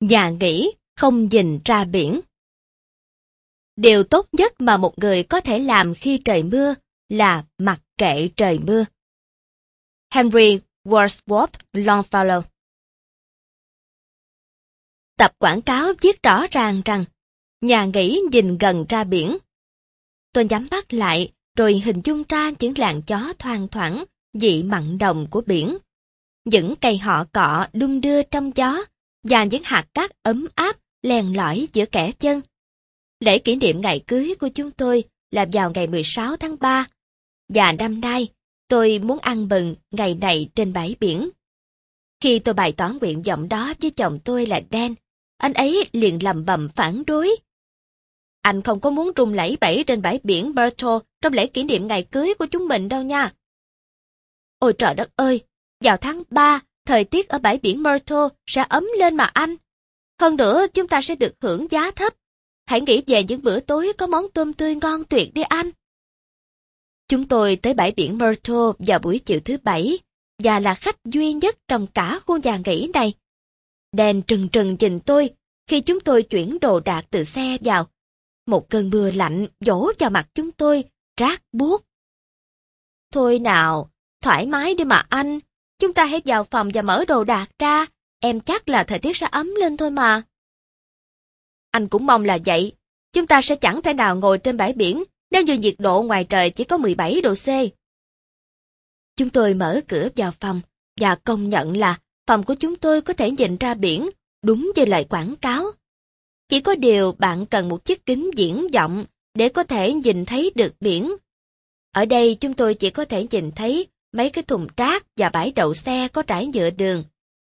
Nhà nghỉ không nhìn ra biển. Điều tốt nhất mà một người có thể làm khi trời mưa là mặc kệ trời mưa. Henry Wadsworth Longfellow. Tập quảng cáo viết rõ ràng rằng nhà nghỉ nhìn gần ra biển. Tôi nhắm mắt lại rồi hình dung ra những làn gió thoang thoảng vị mặn nồng của biển, những cây họ cọ đung đưa trong gió và những hạt cát ấm áp len lỏi giữa kẽ chân. Lễ kỷ niệm ngày cưới của chúng tôi là vào ngày 16 tháng 3, và năm nay tôi muốn ăn mừng ngày này trên bãi biển. Khi tôi bày tỏ nguyện vọng đó với chồng tôi là Dan, anh ấy liền lầm bầm phản đối. Anh không có muốn rung lẩy bẩy trên bãi biển Myrtle trong lễ kỷ niệm ngày cưới của chúng mình đâu nha. Ôi trời đất ơi, vào tháng 3, thời tiết ở bãi biển Myrtle sẽ ấm lên mà anh. Hơn nữa, chúng ta sẽ được hưởng giá thấp. Hãy nghĩ về những bữa tối có món tôm tươi ngon tuyệt đi anh. Chúng tôi tới bãi biển Myrtle vào buổi chiều thứ Bảy, và là khách duy nhất trong cả khu nhà nghỉ này. Dan trừng trừng nhìn tôi khi chúng tôi chuyển đồ đạc từ xe vào. Một cơn mưa lạnh vỗ vào mặt chúng tôi, rát buốt. Thôi nào, thoải mái đi mà anh. Chúng ta hãy vào phòng và mở đồ đạc ra. Em chắc là thời tiết sẽ ấm lên thôi mà. Anh cũng mong là vậy. Chúng ta sẽ chẳng thể nào ngồi trên bãi biển nếu như nhiệt độ ngoài trời chỉ có 17 độ C. Chúng tôi mở cửa vào phòng và công nhận là phòng của chúng tôi có thể nhìn ra biển, đúng như lời quảng cáo. Chỉ có điều bạn cần một chiếc kính viễn vọng để có thể nhìn thấy được biển. Ở đây chúng tôi chỉ có thể nhìn thấy mấy cái thùng rác và bãi đậu xe có trải nhựa đường.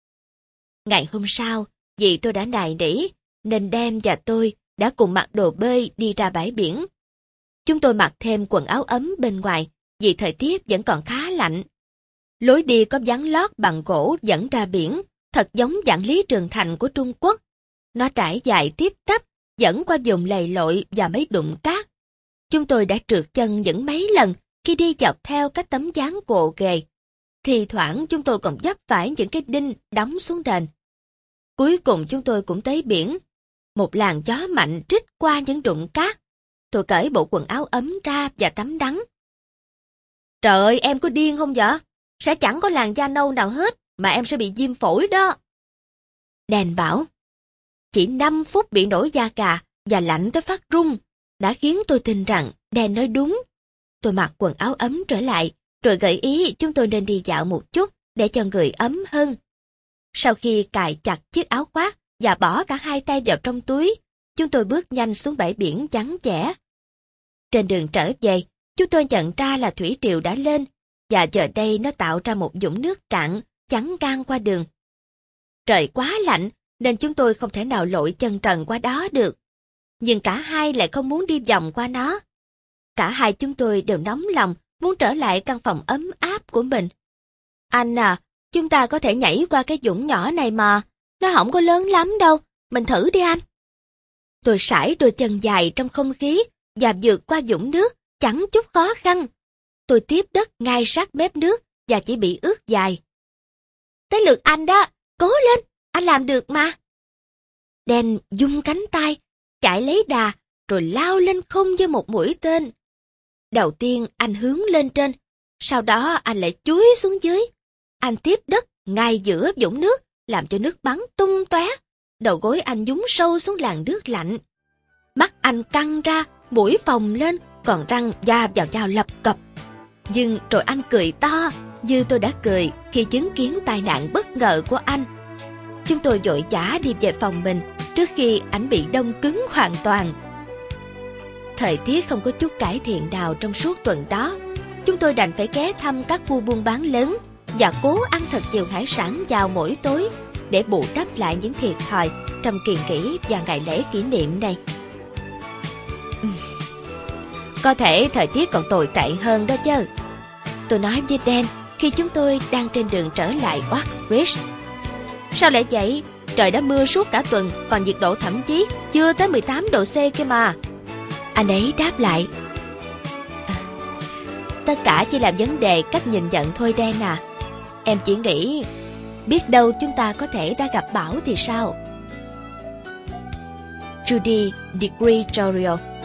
Ngày hôm sau, vì tôi đã nài nỉ, nên Dan và tôi đã cùng mặc đồ bơi đi ra bãi biển. Chúng tôi mặc thêm quần áo ấm bên ngoài vì thời tiết vẫn còn khá lạnh. Lối đi có ván lót bằng gỗ dẫn ra biển, thật giống dạng Lý Trường Thành của Trung Quốc. Nó trải dài tiếp tắp, dẫn qua vùng lầy lội và mấy đụng cát. Chúng tôi đã trượt chân những mấy lần khi đi dọc theo các tấm ván gồ ghề. Thì thoảng chúng tôi còn vấp phải những cái đinh đóng xuống nền. Cuối cùng chúng tôi cũng tới biển. Một làn gió mạnh trích qua những đụng cát. Tôi cởi bộ quần áo ấm ra và tắm đắng. Trời ơi, em có điên không vậy? Sẽ chẳng có làn da nâu nào hết, mà em sẽ bị viêm phổi đó. Dan bảo, chỉ 5 phút bị nổi da gà và lạnh tới phát run, đã khiến tôi tin rằng Dan nói đúng. Tôi mặc quần áo ấm trở lại, rồi gợi ý chúng tôi nên đi dạo một chút để cho người ấm hơn. Sau khi cài chặt chiếc áo khoác và bỏ cả hai tay vào trong túi, chúng tôi bước nhanh xuống bãi biển vắng vẻ. Trên đường trở về, chúng tôi nhận ra là thủy triều đã lên, và giờ đây nó tạo ra một vũng nước cạn chắn ngang qua đường. Trời quá lạnh nên chúng tôi không thể nào lội chân trần qua đó được. Nhưng cả hai lại không muốn đi vòng qua nó. Cả hai chúng tôi đều nóng lòng muốn trở lại căn phòng ấm áp của mình. Anh à, chúng ta có thể nhảy qua cái vũng nhỏ này mà. Nó không có lớn lắm đâu, mình thử đi anh. Tôi sải đôi chân dài trong không khí và vượt qua vũng nước chẳng chút khó khăn. Tôi tiếp đất ngay sát mép nước và chỉ bị ướt dài. Tới lượt anh đó, cố lên, anh làm được mà. Dan vung cánh tay, chạy lấy đà, rồi lao lên không như một mũi tên. Đầu tiên anh hướng lên trên, sau đó anh lại chúi xuống dưới. Anh tiếp đất ngay giữa vũng nước, làm cho nước bắn tung tóe. Đầu gối anh nhúng sâu xuống làn nước lạnh. Mắt anh căng ra, mũi phồng lên, còn răng da vào dao lập cập. Nhưng rồi anh cười to, như tôi đã cười khi chứng kiến tai nạn bất ngờ của anh. Chúng tôi vội vã đi về phòng mình trước khi ảnh bị đông cứng hoàn toàn. Thời tiết không có chút cải thiện nào trong suốt tuần đó. Chúng tôi đành phải ghé thăm các khu buôn bán lớn và cố ăn thật nhiều hải sản vào mỗi tối để bù đắp lại những thiệt thòi trong kỳ nghỉ và ngày lễ kỷ niệm này. Có thể thời tiết còn tồi tệ hơn đó chứ, tôi nói với Dan khi chúng tôi đang trên đường trở lại Oak Ridge. Sao lại vậy? Trời đã mưa suốt cả tuần, còn nhiệt độ thậm chí chưa tới 18 độ C kia mà. Anh ấy đáp lại, tất cả chỉ là vấn đề cách nhìn nhận thôi Dan à. Em chỉ nghĩ, biết đâu chúng ta có thể đã gặp bão thì sao? Judy Di Gregorio.